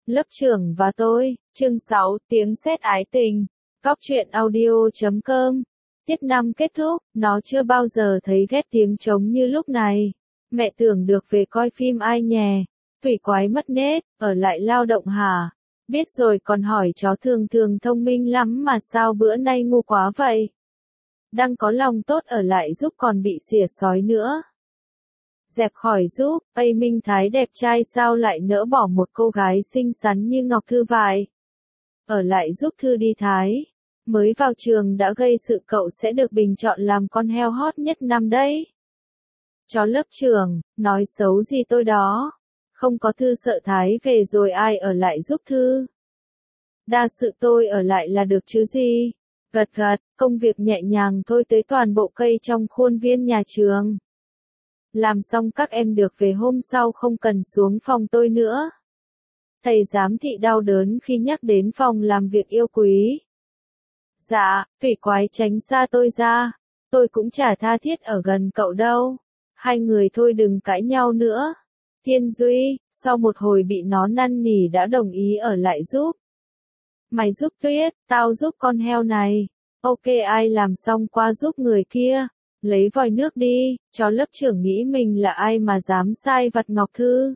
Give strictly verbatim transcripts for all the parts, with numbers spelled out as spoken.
Lớp trưởng và tôi, chương sáu, tiếng sét ái tình. Góc truyện audio chấm com. Tiết năm kết thúc, nó chưa bao giờ thấy ghét tiếng trống như lúc này. Mẹ tưởng được về coi phim ai nhè. Thủy quái mất nết, ở lại lao động hả? Biết rồi còn hỏi chó thường thường thông minh lắm mà sao bữa nay ngu quá vậy? Đang có lòng tốt ở lại giúp còn bị xỉa sói nữa. Dẹp khỏi giúp, Ây Minh Thái đẹp trai sao lại nỡ bỏ một cô gái xinh xắn như Ngọc Thư vậy? Ở lại giúp Thư đi Thái. Mới vào trường đã gây sự cậu sẽ được bình chọn làm con heo hot nhất năm đấy. Chó lớp trưởng, nói xấu gì tôi đó. Không có Thư sợ Thái về rồi ai ở lại giúp Thư. Đa sự tôi ở lại là được chứ gì. Gật gật, công việc nhẹ nhàng thôi tới toàn bộ cây trong khuôn viên nhà trường. Làm xong các em được về hôm sau không cần xuống phòng tôi nữa. Thầy giám thị đau đớn khi nhắc đến phòng làm việc yêu quý. Dạ, thủy quái tránh xa tôi ra. Tôi cũng chả tha thiết ở gần cậu đâu. Hai người thôi đừng cãi nhau nữa. Thiên Duy, sau một hồi bị nó năn nỉ đã đồng ý ở lại giúp. Mày giúp Tuyết, tao giúp con heo này. Ok, ai làm xong qua giúp người kia. Lấy vòi nước đi, chó lớp trưởng nghĩ mình là ai mà dám sai vặt Ngọc Thư.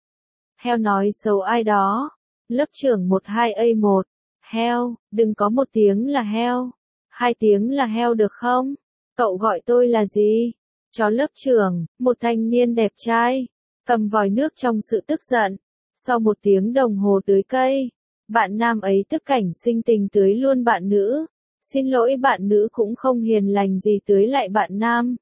Heo nói xấu ai đó. Lớp trưởng một hai A một. Heo, đừng có một tiếng là heo. Hai tiếng là heo được không? Cậu gọi tôi là gì? Chó lớp trưởng, một thanh niên đẹp trai. Cầm vòi nước trong sự tức giận. Sau một tiếng đồng hồ tưới cây, bạn nam ấy tức cảnh sinh tình tưới luôn bạn nữ. Xin lỗi bạn nữ cũng không hiền lành gì tưới lại bạn nam.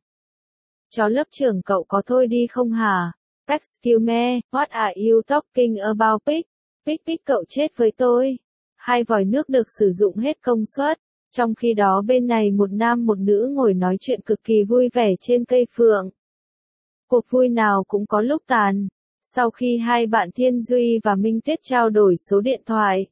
Chó lớp trưởng cậu có thôi đi không hả? Excuse me, what are you talking about pig? Pig pig cậu chết với tôi. Hai vòi nước được sử dụng hết công suất. Trong khi đó bên này một nam một nữ ngồi nói chuyện cực kỳ vui vẻ trên cây phượng. Cuộc vui nào cũng có lúc tàn. Sau khi hai bạn Thiên Duy và Minh Tuyết trao đổi số điện thoại,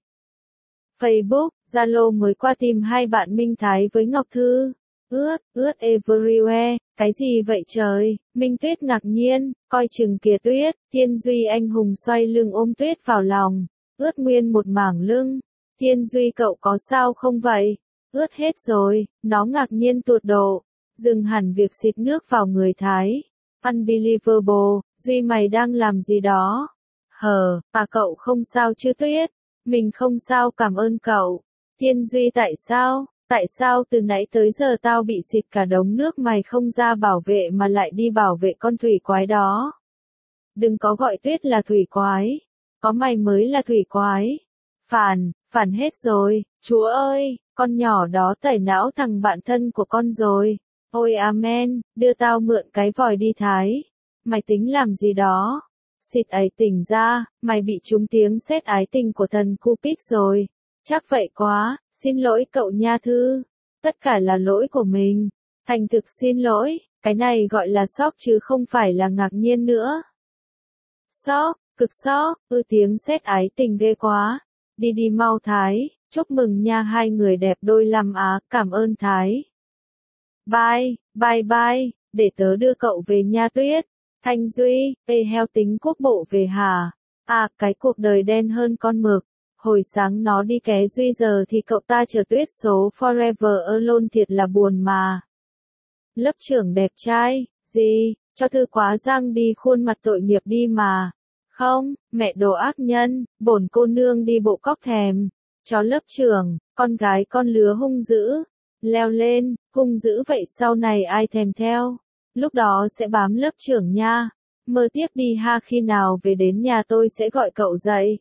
Facebook, Zalo mới qua tìm hai bạn Minh Thái với Ngọc Thư. Ướt, ướt everywhere, cái gì vậy trời? Minh Tuyết ngạc nhiên, coi chừng kìa Tuyết. Thiên Duy anh hùng xoay lưng ôm Tuyết vào lòng. Ướt nguyên một mảng lưng. Thiên Duy cậu có sao không vậy? Ướt hết rồi, nó ngạc nhiên tột độ. Dừng hẳn việc xịt nước vào người Thái. Unbelievable, Duy mày đang làm gì đó? Hờ, à cậu không sao chứ Tuyết? Mình không sao cảm ơn cậu. Thiên Duy tại sao? Tại sao từ nãy tới giờ tao bị xịt cả đống nước mày không ra bảo vệ mà lại đi bảo vệ con thủy quái đó? Đừng có gọi Tuyết là thủy quái. Có mày mới là thủy quái. Phản, phản hết rồi. Chúa ơi, con nhỏ đó tẩy não thằng bạn thân của con rồi. Ôi amen, đưa tao mượn cái vòi đi Thái. Mày tính làm gì đó? Xịt ấy tỉnh ra, mày bị trúng tiếng sét ái tình của thần Cupid rồi. Chắc vậy quá, xin lỗi cậu nha Thư. Tất cả là lỗi của mình. Thành thực xin lỗi, cái này gọi là sốc chứ không phải là ngạc nhiên nữa. Sốc, cực sốc, ư tiếng sét ái tình ghê quá. Đi đi mau Thái, chúc mừng nha hai người đẹp đôi lăm á, cảm ơn Thái. Bye, bye bye, để tớ đưa cậu về nha Tuyết. Thanh Duy, ê heo tính quốc bộ về hả? À, cái cuộc đời đen hơn con mực. Hồi sáng nó đi ké Duy giờ thì cậu ta chờ Tuyết số Forever Alone thiệt là buồn mà. Lớp trưởng đẹp trai, gì, cho Thư quá răng đi khuôn mặt tội nghiệp đi mà. Không, mẹ đồ ác nhân, bổn cô nương đi bộ cóc thèm. Chó lớp trưởng, con gái con lứa hung dữ. Leo lên, hung dữ vậy sau này ai thèm theo. Lúc đó sẽ bám lớp trưởng nha. Mơ tiếp đi ha, khi nào về đến nhà tôi sẽ gọi cậu dậy.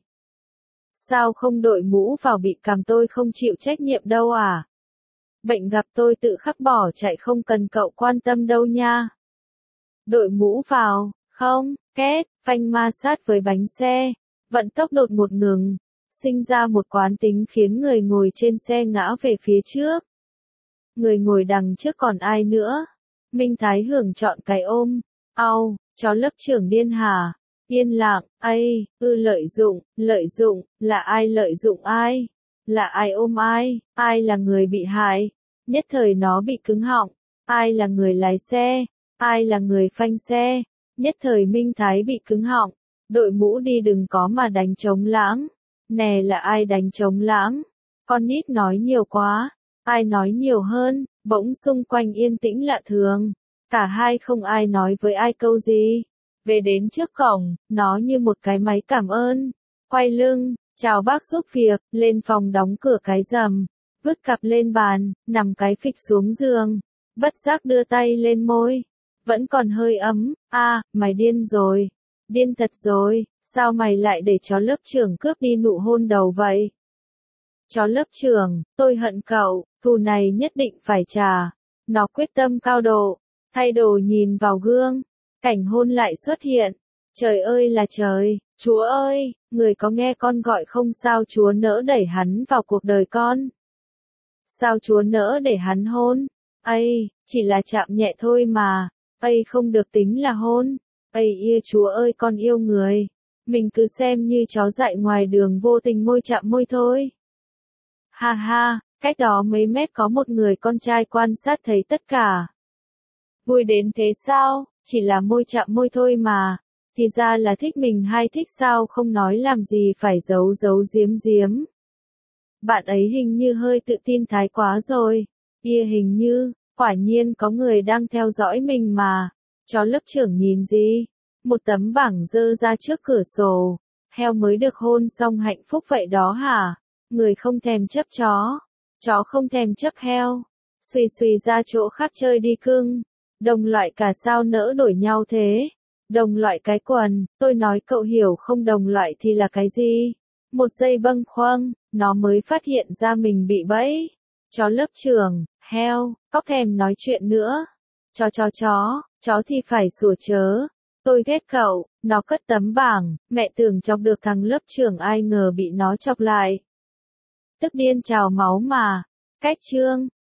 Sao không đội mũ vào bị cảm, tôi không chịu trách nhiệm đâu à? Bệnh gặp tôi tự khắc bỏ chạy không cần cậu quan tâm đâu nha. Đội mũ vào, không, két, phanh ma sát với bánh xe. Vận tốc đột ngột ngừng. Sinh ra một quán tính khiến người ngồi trên xe ngã về phía trước. Người ngồi đằng trước còn ai nữa? Minh Thái hưởng chọn cái ôm. Au, chó lớp trưởng điên hả? Yên lặng, ây, ư lợi dụng, lợi dụng, là ai lợi dụng ai? Là ai ôm ai? Ai là người bị hại? Nhất thời nó bị cứng họng. Ai là người lái xe? Ai là người phanh xe? Nhất thời Minh Thái bị cứng họng. Đội mũ đi đừng có mà đánh trống lãng. Nè là ai đánh trống lãng? Con nít nói nhiều quá. Ai nói nhiều hơn? Bỗng xung quanh yên tĩnh lạ thường. Cả hai không ai nói với ai câu gì. Về đến trước cổng, nó như một cái máy cảm ơn. Quay lưng, chào bác giúp việc, lên phòng đóng cửa cái rầm. Vứt cặp lên bàn, nằm cái phịch xuống giường. Bất giác đưa tay lên môi. Vẫn còn hơi ấm. À, mày điên rồi. Điên thật rồi, sao mày lại để chó lớp trưởng cướp đi nụ hôn đầu vậy? Chó lớp trưởng, tôi hận cậu, thù này nhất định phải trả. Nó quyết tâm cao độ, thay đồ nhìn vào gương. Cảnh hôn lại xuất hiện. Trời ơi là trời, Chúa ơi, người có nghe con gọi không sao Chúa nỡ đẩy hắn vào cuộc đời con? Sao Chúa nỡ để hắn hôn? Ây, chỉ là chạm nhẹ thôi mà. Ây không được tính là hôn. Ây ia Chúa ơi con yêu người. Mình cứ xem như chó dại ngoài đường vô tình môi chạm môi thôi. Ha ha, cách đó mấy mét có một người con trai quan sát thấy tất cả. Vui đến thế sao, chỉ là môi chạm môi thôi mà. Thì ra là thích mình hay thích sao không nói làm gì phải giấu giấu giếm giếm. Bạn ấy hình như hơi tự tin thái quá rồi. Ia hình như, quả nhiên có người đang theo dõi mình mà. Chó lớp trưởng nhìn gì? Một tấm bảng dơ ra trước cửa sổ. Heo mới được hôn xong hạnh phúc vậy đó hả? Người không thèm chấp chó. Chó không thèm chấp heo. Xùy xùy ra chỗ khác chơi đi cưng. Đồng loại cả sao nỡ đổi nhau thế? Đồng loại cái quần, tôi nói cậu hiểu không đồng loại thì là cái gì? Một giây bâng khuâng, nó mới phát hiện ra mình bị bẫy. Chó lớp trưởng, heo, cóc thèm nói chuyện nữa. Chó chó chó, chó thì phải sủa chớ. Tôi ghét cậu, nó cất tấm bảng, mẹ tưởng chọc được thằng lớp trưởng ai ngờ bị nó chọc lại. Tức điên trào máu mà. Cách chương.